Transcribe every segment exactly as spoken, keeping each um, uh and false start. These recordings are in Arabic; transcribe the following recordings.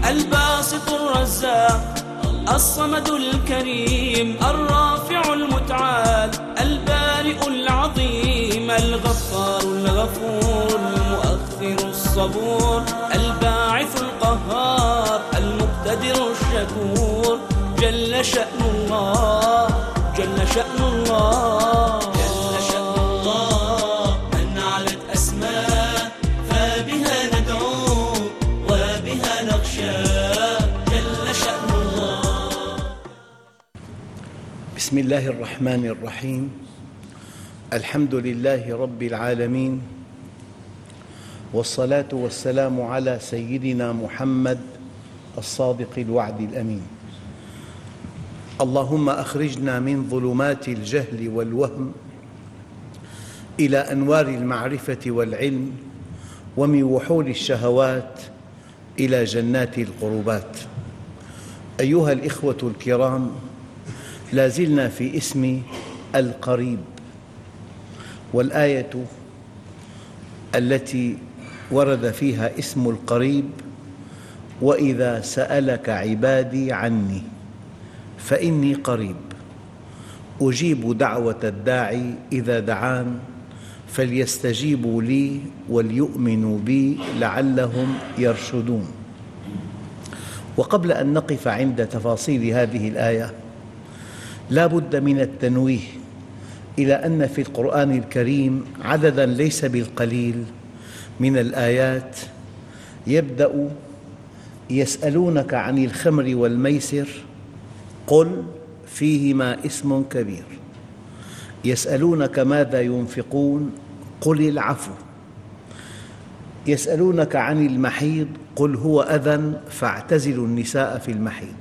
الباسط الرزاق الصمد الكريم الرافع المتعال البارئ العظيم الغفار الغفور المؤخر الصبور الباعث القهار المقتدر الشكور جل شأن الله جل شأن الله جل شأن الله من علت أسماء فبها ندعو وبها نخشى جل شأن الله. بسم الله الرحمن الرحيم. الحمد لله رب العالمين، والصلاة والسلام على سيدنا محمد الصادق الوعد الأمين. اللهم أخرجنا من ظلمات الجهل والوهم إلى أنوار المعرفة والعلم، ومن وحول الشهوات إلى جنات القربات. أيها الإخوة الكرام، لا زلنا في اسم القريب، والآية التي ورد فيها اسم القريب: وإذا سألك عبادي عني فإني قريب أجيب دعوة الداعي إذا دعان فليستجيبوا لي وليؤمنوا بي لعلهم يرشدون. وقبل أن نقف عند تفاصيل هذه الآية، لا بد من التنويه إلى أن في القرآن الكريم عدداً ليس بالقليل من الآيات يبدأ: يسألونك عن الخمر والميسر قل فيهما اسم كبير، يسألونك ماذا ينفقون قل العفو، يسألونك عن المحيض قل هو أذى فاعتزلوا النساء في المحيض.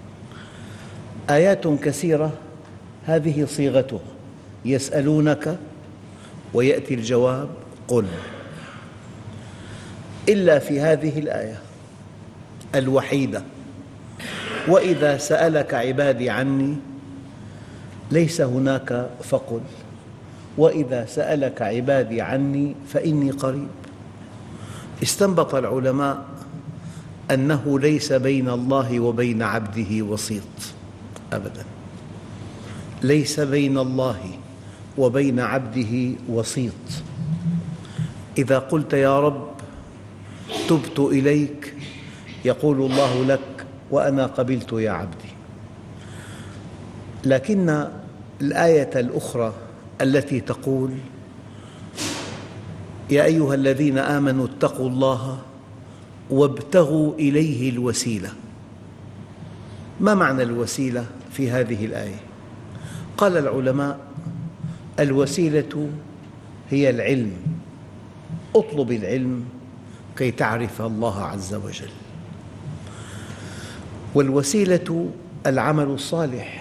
آيات كثيرة هذه صيغتها: يسألونك ويأتي الجواب قل. إلا في هذه الآية الوحيدة: وإذا سألك عبادي عني، ليس هناك فقل، وإذا سألك عبادي عني فإني قريب. استنبط العلماء أنه ليس بين الله وبين عبده وسيط أبداً، ليس بين الله وبين عبده وسيط. إذا قلت يا رب تبت إليك، يقول الله لك وأنا قبلت يا عبدي. لكن الآية الأخرى التي تقول: يا أيها الذين آمنوا اتقوا الله وابتغوا إليه الوسيلة. ما معنى الوسيلة في هذه الآية؟ قال العلماء: الوسيلة هي العلم، اطلب العلم كي تعرف الله عز وجل. والوسيلة العمل الصالح.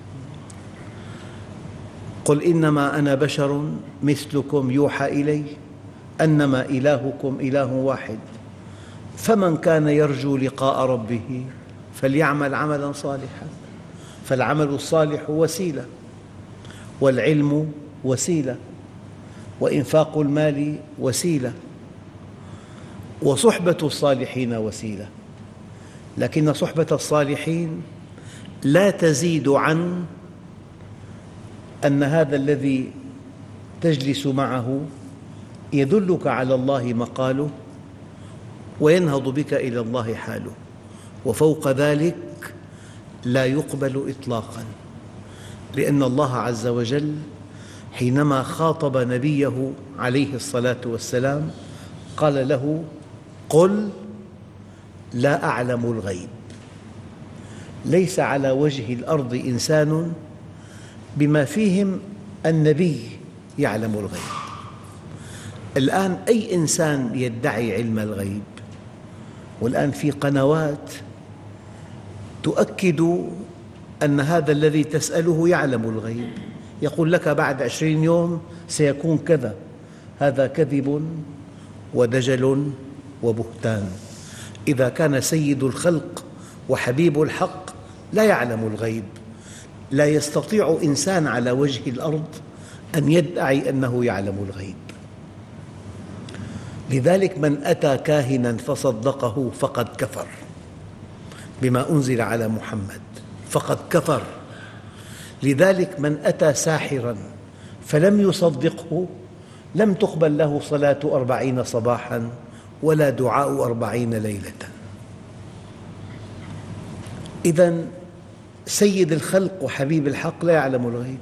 قل إنما أنا بشر مثلكم يوحى إلي أنما إلهكم إله واحد فمن كان يرجو لقاء ربه فليعمل عملاً صالحاً. فالعمل الصالح وسيلة، والعلم وسيلة، وإنفاق المال وسيلة، وصحبة الصالحين وسيلة. لكن صحبة الصالحين لا تزيد عن أن هذا الذي تجلس معه يدلك على الله مقاله وينهض بك إلى الله حاله، وفوق ذلك لا يقبل إطلاقاً. لأن الله عز وجل حينما خاطب نبيه عليه الصلاة والسلام قال له: قل لا أعلم الغيب. ليس على وجه الأرض إنسان بما فيهم النبي يعلم الغيب. الآن أي إنسان يدعي علم الغيب، والآن في قنوات تؤكد أن هذا الذي تسأله يعلم الغيب، يقول لك بعد عشرين يوم سيكون كذا. هذا كذب ودجل وبهتان. إذا كان سيد الخلق وحبيب الحق لا يعلم الغيب، لا يستطيع إنسان على وجه الأرض أن يدعي أنه يعلم الغيب. لذلك من أتى كاهناً فصدقه فقد كفر. بما أنزل على محمد فقد كفر. لذلك من أتى ساحراً فلم يصدقه لم تقبل له صلاة أربعين صباحاً ولا دعاء أربعين ليلة. إذن سيد الخلق وحبيب الحق لا يعلم الغيب.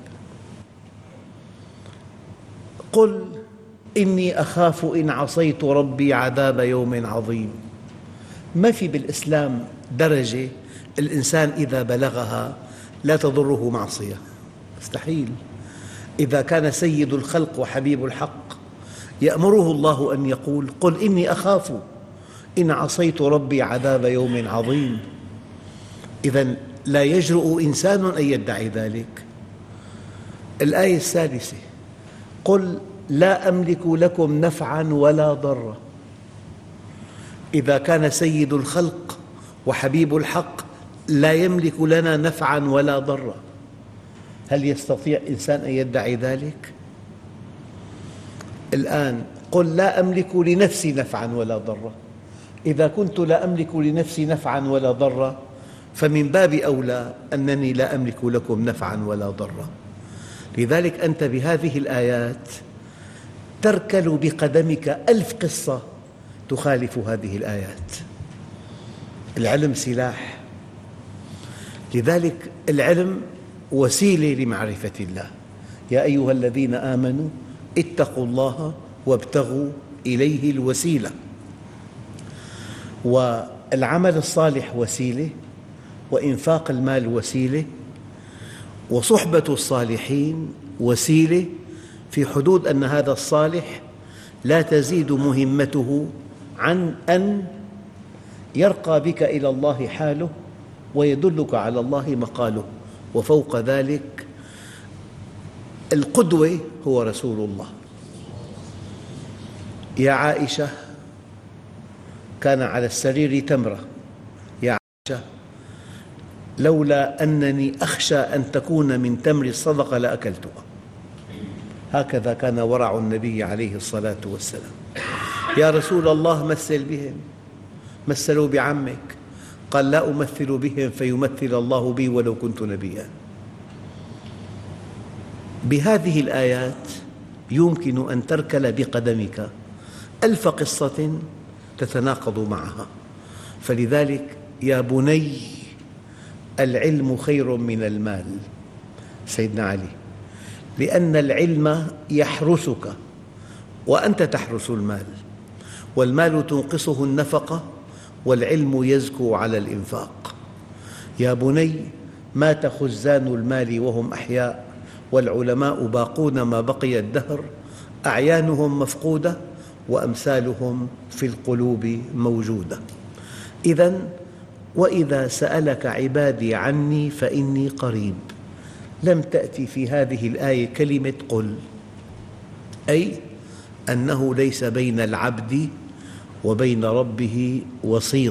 قل إني أخاف إن عصيت ربي عذاب يوم عظيم. ما في بالإسلام درجة الإنسان إذا بلغها لا تضره معصية، مستحيل. إذا كان سيد الخلق وحبيب الحق يأمره الله أن يقول قل إني أخاف إن عصيت ربي عذاب يوم عظيم، إذن لا يجرؤ إنسان أن يدعي ذلك. الآية الثالثة قل لا أملك لكم نفعاً ولا ضرًّا. إذا كان سيد الخلق وحبيب الحق لا يملك لنا نفعاً ولا ضرًّا، هل يستطيع إنسان أن يدعي ذلك؟ الآن قل لا أملك لنفسي نفعاً ولا ضرًّا. إذا كنت لا أملك لنفسي نفعاً ولا ضرًّا فمن باب أولى أنني لا أملك لكم نفعاً ولا ضرًّا. لذلك أنت بهذه الآيات تركل بقدمك ألف قصة تخالف هذه الآيات. العلم سلاح، لذلك العلم وسيلة لمعرفة الله. يا أيها الذين آمنوا اتقوا الله وابتغوا إليه الوسيلة. والعمل الصالح وسيلة، وإنفاق المال وسيلة، وصحبة الصالحين وسيلة، في حدود أن هذا الصالح لا تزيد مهمته عن أن يرقى بك إلى الله حاله ويدلك على الله مقاله. وفوق ذلك القدوة هو رسول الله. يا عائشة كان على السرير تمرة، يا عائشة لولا أنني أخشى أن تكون من تمر الصدقة لأكلتها. هكذا كان ورع النبي عليه الصلاة والسلام. يا رسول الله مثل بهم، مثلوا بعمك، قال لا أمثل بهم فيمثل الله بي ولو كنت نبيا. بهذه الآيات يمكن أن تركل بقدمك ألف قصة تتناقض معها. فلذلك يا بني العلم خير من المال، سيدنا علي، لأن العلم يحرسك وأنت تحرس المال، والمال تنقصه النفقة والعلم يزكو على الإنفاق. يا بني مات خزان المال وهم أحياء والعلماء باقون ما بقي الدهر، أعيانهم مفقودة وأمثالهم في القلوب موجودة. إذن وإذا سألك عبادي عني فإني قريب. لم تأتي في هذه الآية كلمة قل، أي أنه ليس بين العبد وبين ربه وسيط.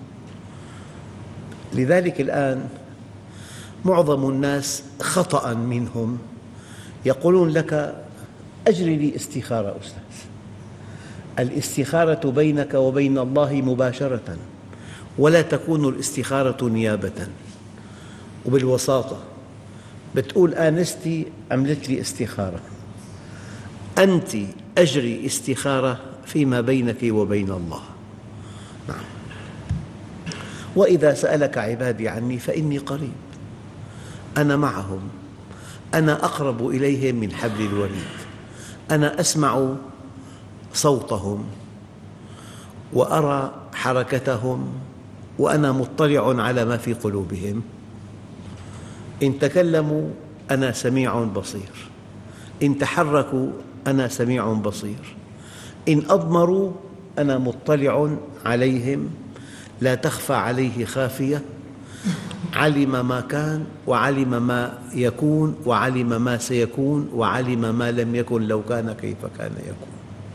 لذلك الآن معظم الناس خطأ منهم يقولون لك أجري لي استخارة أستاذ. الاستخارة بينك وبين الله مباشرة، ولا تكون الاستخارة نيابة. وبالوساطة بتقول آنستي عملت لي استخارة، أنت أجري استخارة فيما بينك وبين الله. نعم. وإذا سألك عبادي عني فإني قريب، أنا معهم، أنا أقرب إليهم من حبل الوريد. أنا أسمع صوتهم وأرى حركتهم وأنا مطلع على ما في قلوبهم. إن تكلموا أنا سميع بصير، إن تحركوا أنا سميع بصير، إن أضمروا أنا مطلع عليهم، لا تخفى عليه خافية. علم ما كان وعلم ما يكون وعلم ما سيكون وعلم ما لم يكن لو كان كيف كان يكون.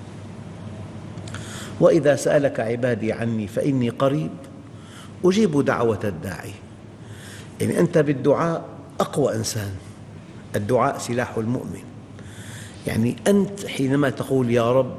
وإذا سألك عبادي عني فإني قريب أجيب دعوة الداعي. يعني أنت بالدعاء أقوى إنسان، الدعاء سلاح المؤمن. يعني أنت حينما تقول يا رب،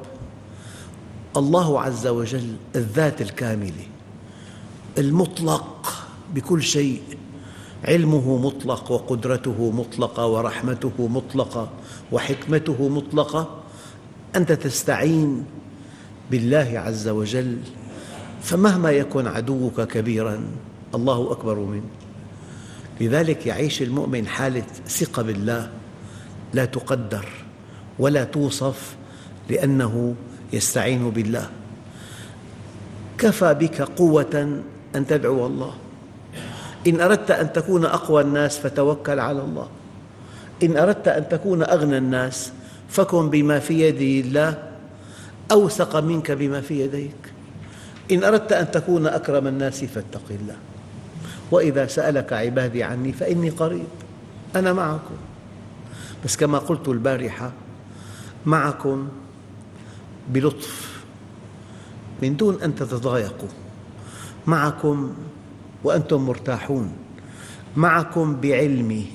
الله عز وجل الذات الكاملة المطلق بكل شيء، علمه مطلق وقدرته مطلقة ورحمته مطلقة وحكمته مطلقة، أنت تستعين بالله عز وجل، فمهما يكن عدوك كبيراً الله أكبر منه. لذلك يعيش المؤمن حالة ثقة بالله لا تقدر ولا توصف، لأنه يستعين بالله. كفى بك قوة أن تدعو الله. إن أردت أن تكون أقوى الناس فتوكل على الله، إن أردت أن تكون أغنى الناس فكن بما في يد الله أوثق منك بما في يديك، إن أردت أن تكون أكرم الناس فاتق الله. وإذا سألك عبادي عني فإني قريب، أنا معكم، بس كما قلت البارحة معكم بلطف من دون أن تتضايقوا، معكم وأنتم مرتاحون، معكم بعلمي،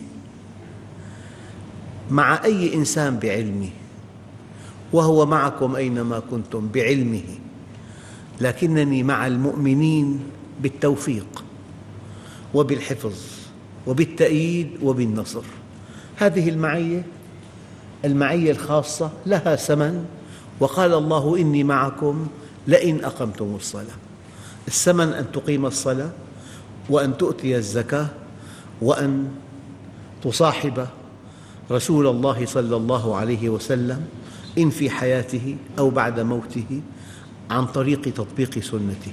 مع أي إنسان بعلمي، وهو معكم أينما كنتم بعلمه، لكنني مع المؤمنين بالتوفيق وبالحفظ وبالتأييد وبالنصر. هذه المعية المعية الخاصة لها ثمن، وقال الله إني معكم لئن أقمتم الصلاة. الثمن أن تقيم الصلاة، وأن تؤتي الزكاة، وأن تصاحب رسول الله صلى الله عليه وسلم إن في حياته أو بعد موته عن طريق تطبيق سنته.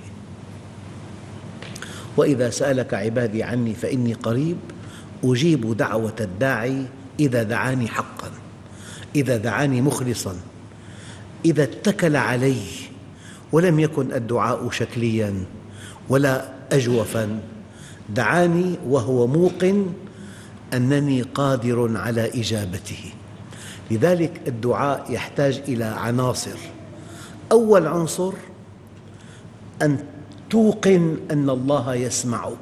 وإذا سألك عبادي عني فإني قريب أجيب دعوة الداعي إذا دعاني حقاً، إذا دعاني مخلصاً، إذا اتكل علي ولم يكن الدعاء شكلياً ولا أجوفاً، دعاني وهو موقن أنني قادر على إجابته. لذلك الدعاء يحتاج إلى عناصر. أول عنصر أن توقن أن الله يسمعك،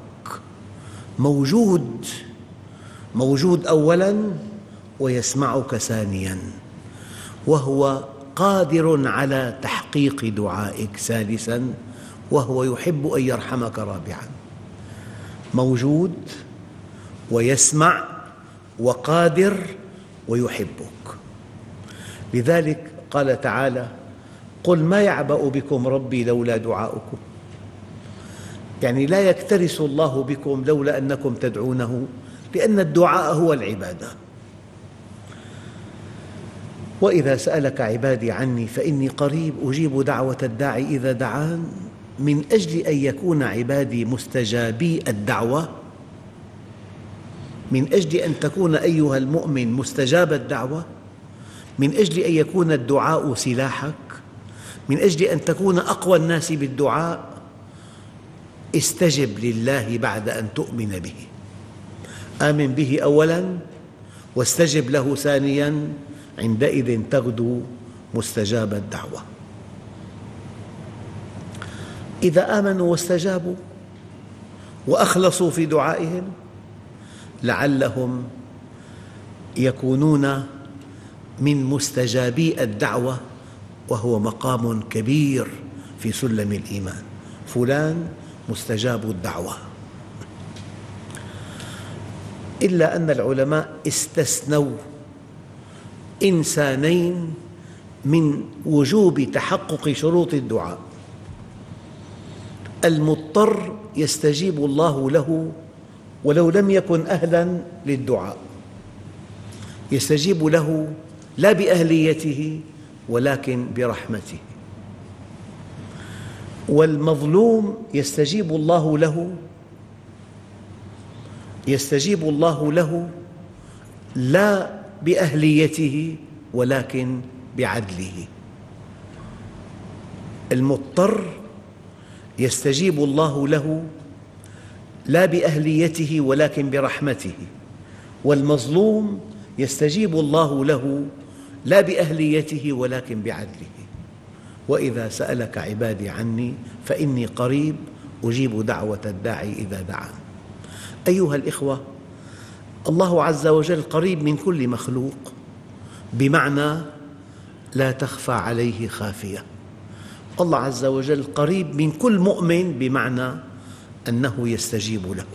موجود موجود أولاً ويسمعك ثانياً، وهو قادر على تحقيق دعائك ثالثاً، وهو يحب أن يرحمك رابعاً. موجود ويسمع وقادر ويحبك. لذلك قال تعالى: قل ما يعبأ بكم ربي لولا دعاؤكم. يعني لا يكترث الله بكم لولا أنكم تدعونه، لأن الدعاء هو العبادة. وإذا سألك عبادي عني فإني قريب أجيب دعوة الداعي إذا دعان، من أجل أن يكون عبادي مستجابي الدعوة، من أجل أن تكون أيها المؤمن مستجاب الدعوة، من أجل أن يكون الدعاء سلاحك، من أجل أن تكون أقوى الناس بالدعاء، استجب لله بعد أن تؤمن به. آمن به أولاً واستجب له ثانياً، عندئذ تغدو مستجاب الدعوة. إذا آمنوا واستجابوا وأخلصوا في دعائهم لعلهم يكونون من مستجابي الدعوة، وهو مقام كبير في سلم الإيمان. فلان مستجاب الدعوة. إلا أن العلماء استثنوا إنسانين من وجوب تحقق شروط الدعاء: المضطر يستجيب الله له ولو لم يكن أهلاً للدعاء، يستجيب له لا بأهليته ولكن برحمته. والمظلوم يستجيب الله له يستجيب الله له لا بأهليته ولكن بعدله. المضطر يستجيب الله له لا بأهليته ولكن برحمته، والمظلوم يستجيب الله له لا بأهليته ولكن بعدله. وإذا سألك عبادي عني فإني قريب أجيب دعوة الداعي إذا دعان. أيها الإخوة، الله عز وجل قريب من كل مخلوق، بمعنى لا تخفى عليه خافية. الله عز وجل قريب من كل مؤمن، بمعنى أنه يستجيب له.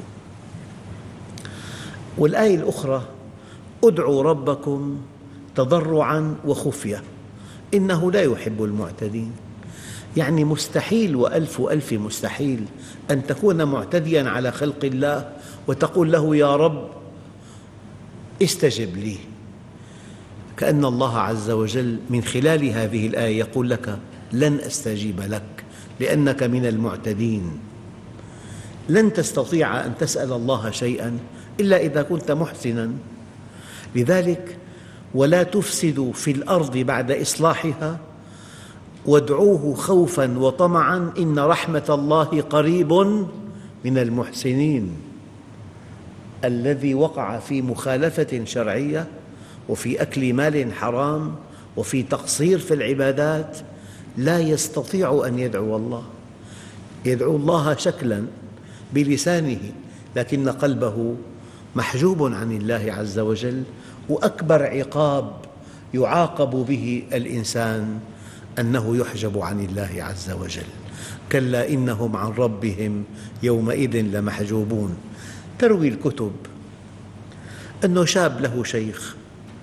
والآية الأخرى: ادعوا ربكم تضرعاً وخفية إنه لا يحب المعتدين. يعني مستحيل وألف ألف مستحيل أن تكون معتدياً على خلق الله وتقول له: يا رب استجب لي. كأن الله عز وجل من خلال هذه الآية يقول لك: لن أستجيب لك لأنك من المعتدين. لن تستطيع أن تسأل الله شيئاً إلا إذا كنت محسناً. لذلك: ولا تفسدوا في الأرض بعد إصلاحها وادعوه خوفاً وطمعاً إن رحمة الله قريب من المحسنين. الذي وقع في مخالفة شرعية وفي أكل مال حرام وفي تقصير في العبادات لا يستطيع أن يدعو الله. يدعو الله شكلاً بلسانه لكن قلبه محجوب عن الله عز وجل. وأكبر عقاب يعاقب به الإنسان أنه يحجب عن الله عز وجل. كلا إنهم عن ربهم يومئذ لمحجوبون. تروي الكتب أنه شاب له شيخ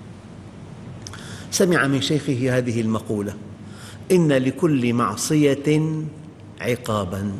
سمع من شيخه هذه المقولة: إن لكل معصية عقاباً.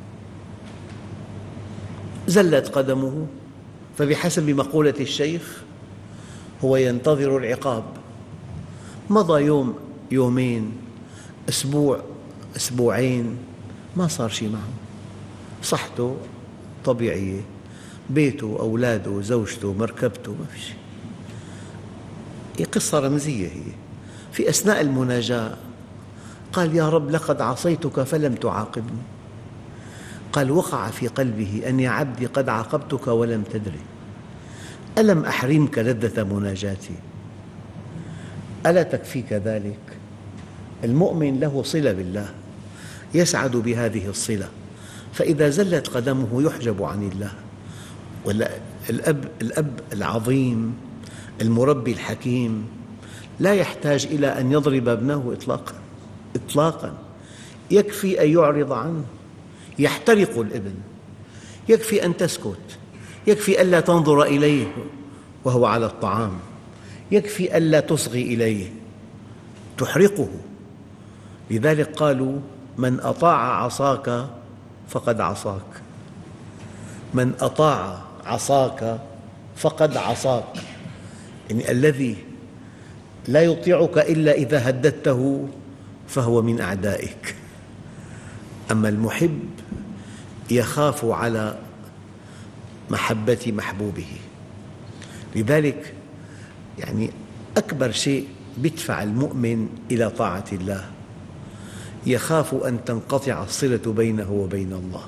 زلت قدمه، فبحسب مقولة الشيخ هو ينتظر العقاب. مضى يوم، يومين، أسبوع، أسبوعين، ما صار شيء معه. صحته طبيعية، بيته، أولاده، زوجته، مركبته، ما في شيء. هي قصة رمزية. هي في أثناء المناجاة قال: يا رب لقد عصيتك فلم تعاقبني. قال: وقع في قلبه أن يا عبدي قد عاقبتك ولم تدري، ألم أحرمك لذة مناجاتي؟ ألا تكفيك ذلك؟ المؤمن له صلة بالله، يسعد بهذه الصلة، فإذا زلت قدمه يحجب عن الله. والأب الأب العظيم المربي الحكيم لا يحتاج إلى أن يضرب ابنه إطلاقاً إطلاقاً. يكفي أن يعرض عنه، يحترق الابن، يكفي أن تسكت، يكفي ألا تنظر إليه وهو على الطعام، يكفي ألا تصغي إليه، تحرقه. لذلك قالوا: من أطاع عصاك فقد عصاك، من أطاع عصاك فقد عصاك. يعني الذي لا يطيعك إلا إذا هددته فهو من أعدائك. أما المحب يخاف على محبة محبوبه. لذلك يعني أكبر شيء يدفع المؤمن إلى طاعة الله، يخاف أن تنقطع الصلة بينه وبين الله.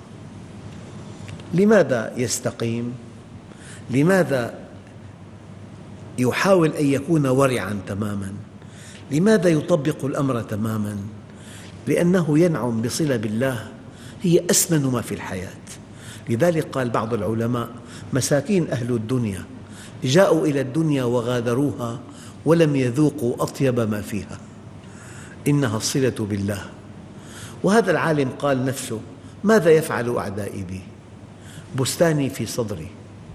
لماذا يستقيم؟ لماذا يحاول أن يكون ورعاً تماماً؟ لماذا يطبق الأمر تماماً؟ لأنه ينعم بصلة بالله هي أثمن ما في الحياة. لذلك قال بعض العلماء: مساكين أهل الدنيا جاءوا إلى الدنيا وغادروها ولم يذوقوا أطيب ما فيها، إنها الصلة بالله. وهذا العالم قال نفسه: ماذا يفعل أعدائي بي؟ بستاني في صدري،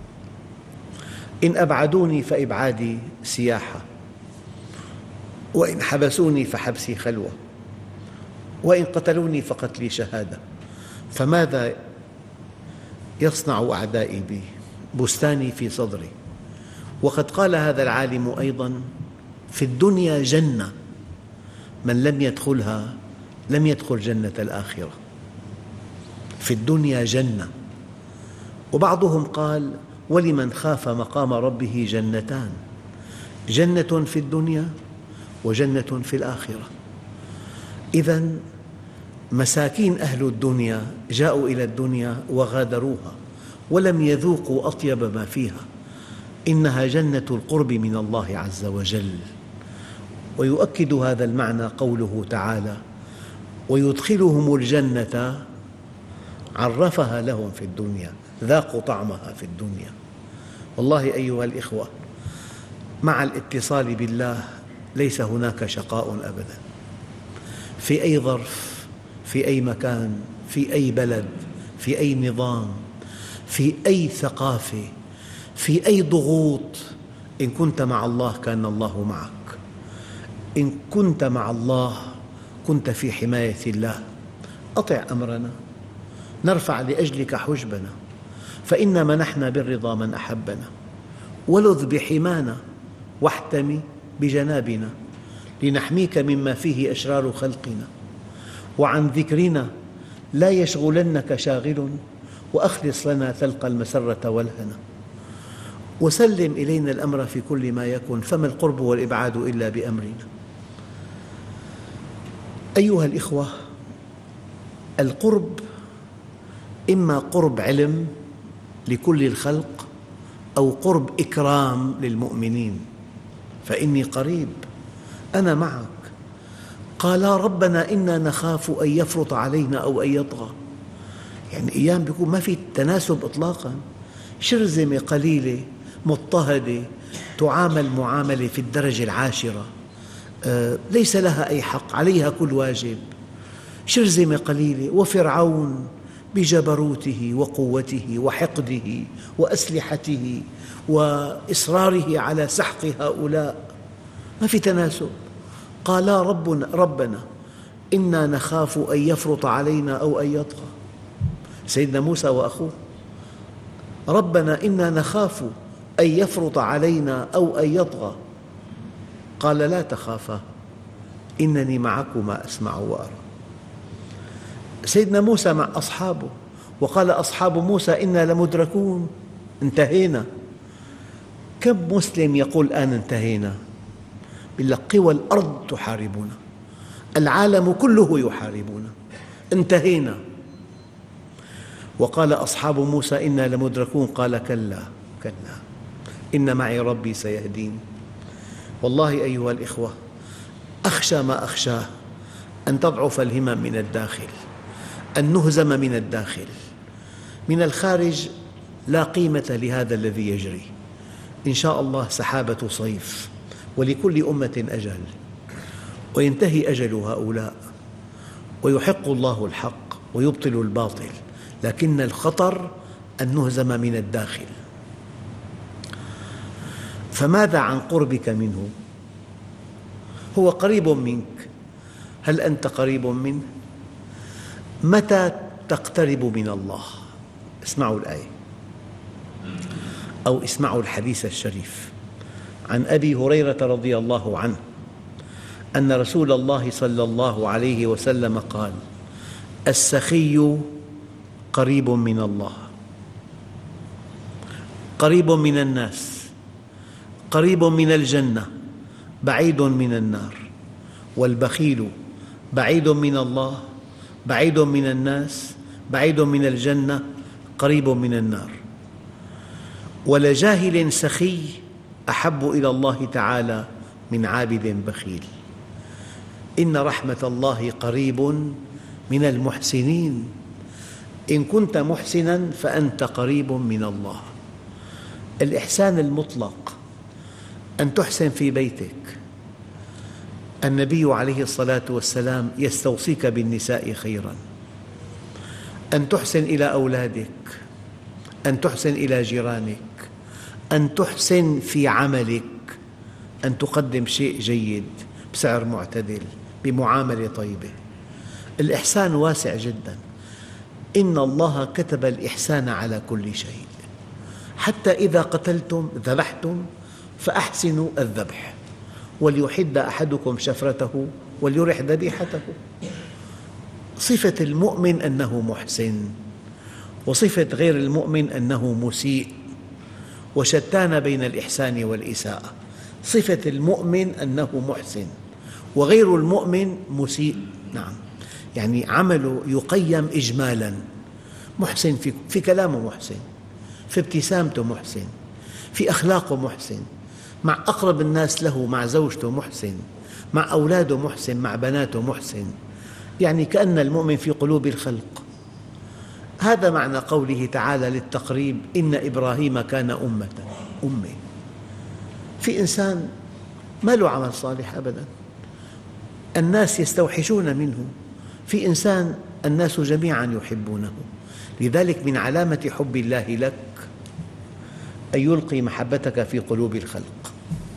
إن أبعدوني فإبعادي سياحة، وإن حبسوني فحبسي خلوة، وإن قتلوني فقتلي شهادة، فماذا يصنع أعدائي بي؟ بستاني في صدري. وقد قال هذا العالم أيضاً: في الدنيا جنة، من لم يدخلها لم يدخل جنة الآخرة. في الدنيا جنة. وبعضهم قال: ولمن خاف مقام ربه جنتان، جنة في الدنيا وجنة في الآخرة. إذن مساكين أهل الدنيا جاءوا إلى الدنيا وغادروها ولم يذوقوا أطيب ما فيها، إنها جنة القرب من الله عز وجل. ويؤكد هذا المعنى قوله تعالى: ويدخلهم الجنة عرفها لهم في الدنيا، ذاقوا طعمها في الدنيا. والله أيها الإخوة، مع الاتصال بالله ليس هناك شقاء أبداً. في أي ظرف، في أي مكان، في أي بلد، في أي نظام، في أي ثقافة، في أي ضغوط، إن كنت مع الله كان الله معك. إن كنت مع الله كنت في حماية الله. أطع أمرنا، نرفع لأجلك حجبنا، فإنا منحنا بالرضا من أحبنا، ولذ بحمانا واحتمي بجنابنا، لنحميك مما فيه أشرار خلقنا، وعن ذكرنا لا يشغلنك شاغل، وأخلص لنا تلقى المسرة والهنا، وسلم إلينا الأمر في كل ما يكن، فما القرب والإبعاد إلا بأمرنا. أيها الإخوة، القرب إما قرب علم لكل الخلق، أو قرب إكرام للمؤمنين، فإني قريب، أنا معك. قالا ربنا إنا نخاف أن يفرط علينا أو أن يطغى. يعني أيام بيكون ما في تناسب إطلاقاً، شرذمة قليلة مضطهدة تعامل معاملة في الدرجة العاشرة، ليس لها أي حق، عليها كل واجب. شرذمة قليلة، وفرعون بجبروته وقوته وحقده وأسلحته وإصراره على سحق هؤلاء، ما في تناسب. قالا ربنا, ربنا إنا نخاف أن يفرط علينا أو أن يطغى. سيدنا موسى وأخوه، ربنا إنا نخاف أن يفرط علينا أو أن يطغى. قال لا تخافا إنني معكما أسمع وأرى. سيدنا موسى مع أصحابه، وقال أصحاب موسى إنا لمدركون، انتهينا. كم مسلم يقول الآن انتهينا؟ بالله قوى الأرض تحاربنا، العالم كله يحاربنا، انتهينا. وقال أصحاب موسى إنا لمدركون، قال كلا كلا إن معي ربي سيهدين. والله أيها الإخوة، أخشى ما أخشاه أن تضعف الهمم من الداخل، أن نهزم من الداخل. من الخارج لا قيمة لهذا الذي يجري. إن شاء الله سحابة صيف، ولكل أمة أجل، وينتهي أجل هؤلاء، ويحق الله الحق ويبطل الباطل، لكن الخطر أن نهزم من الداخل. فماذا عن قربك منه؟ هو قريب منك، هل أنت قريب منه؟ متى تقترب من الله؟ اسمعوا الآية أو اسمعوا الحديث الشريف عن أبي هريرة رضي الله عنه أن رسول الله صلى الله عليه وسلم قال: السخي قريب من الله، قريب من الناس، قريب من الجنة، بعيد من النار. والبخيل بعيد من الله، بعيد من الناس، بعيد من الجنة، قريب من النار. ولجاهل سخي أحب إلى الله تعالى من عابد بخيل. إن رحمة الله قريب من المحسنين. إن كنت محسناً فأنت قريب من الله. الإحسان المطلق أن تحسن في بيتك. النبي عليه الصلاة والسلام يستوصيك بالنساء خيراً. أن تحسن إلى أولادك، أن تحسن إلى جيرانك، أن تحسن في عملك، أن تقدم شيء جيد بسعر معتدل بمعاملة طيبة. الإحسان واسع جداً. إن الله كتب الإحسان على كل شيء، حتى إذا قتلتم ذبحتم فأحسنوا الذبح، وليحد أحدكم شفرته وليرح ذبيحته. صفة المؤمن أنه محسن، وصفة غير المؤمن أنه مسيء، وشتان بين الإحسان والإساءة. صفة المؤمن أنه محسن، وغير المؤمن مسيء. نعم، يعني عمله يقيم إجمالاً. محسن في, في كلامه محسن، في ابتسامته محسن، في أخلاقه محسن، مع أقرب الناس له، مع زوجته محسن، مع أولاده محسن، مع بناته محسن. يعني كأن المؤمن في قلوب الخلق. هذا معنى قوله تعالى للتقريب: إن إبراهيم كان أمة أمة. في إنسان ما له عمل صالح أبداً، الناس يستوحشون منه. في إنسان الناس جميعاً يحبونه، لذلك من علامة حب الله لك أن يلقي محبتك في قلوب الخلق.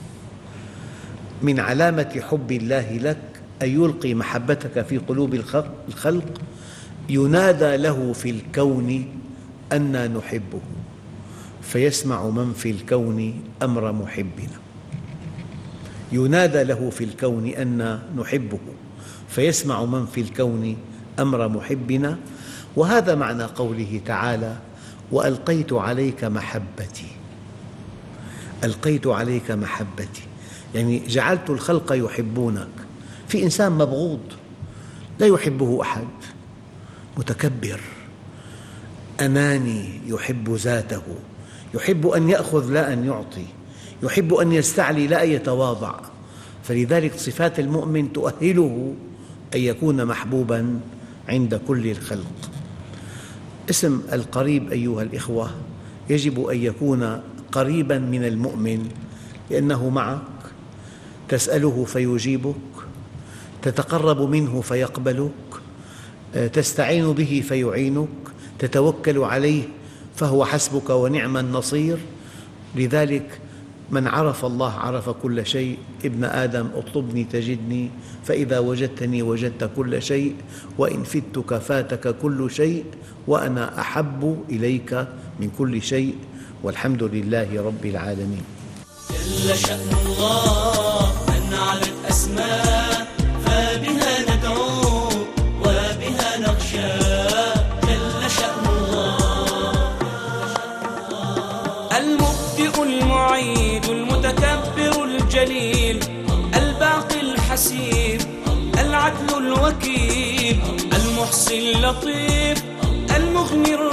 من علامة حب الله لك أن يلقي محبتك في قلوب الخلق، ينادى له في الكون أنا نحبه فيسمع من في الكون أمر محبنا. ينادى له في الكون أنا نحبه فيسمع من في الكون أمر محبنا. وهذا معنى قوله تعالى وألقيت عليك محبتي. ألقيت عليك محبتي يعني جعلت الخلق يحبونك. في إنسان مبغوض لا يحبه أحد، متكبر أناني، يحب ذاته، يحب أن يأخذ لا أن يعطي، يحب أن يستعلي لا أن يتواضع. فلذلك صفات المؤمن تؤهله أن يكون محبوباً عند كل الخلق. اسم القريب أيها الإخوة يجب أن يكون قريباً من المؤمن، لأنه معك، تسأله فيجيبك، تتقرب منه فيقبلك، تستعين به فيعينك، تتوكل عليه فهو حسبك ونعم النصير. لذلك من عرف الله عرف كل شيء. ابن آدم اطلبني تجدني فإذا وجدتني وجدت كل شيء وإن فتك فاتك كل شيء وأنا أحب إليك من كل شيء والحمد لله رب العالمين. جل شأن الله من علت أسماء فبها ندعو وبها نخشى. جل شأن الله المبدئ المعيد المتكبر الجليل الباقي الحسيب العدل الوكيل المحصي اللطيف المغني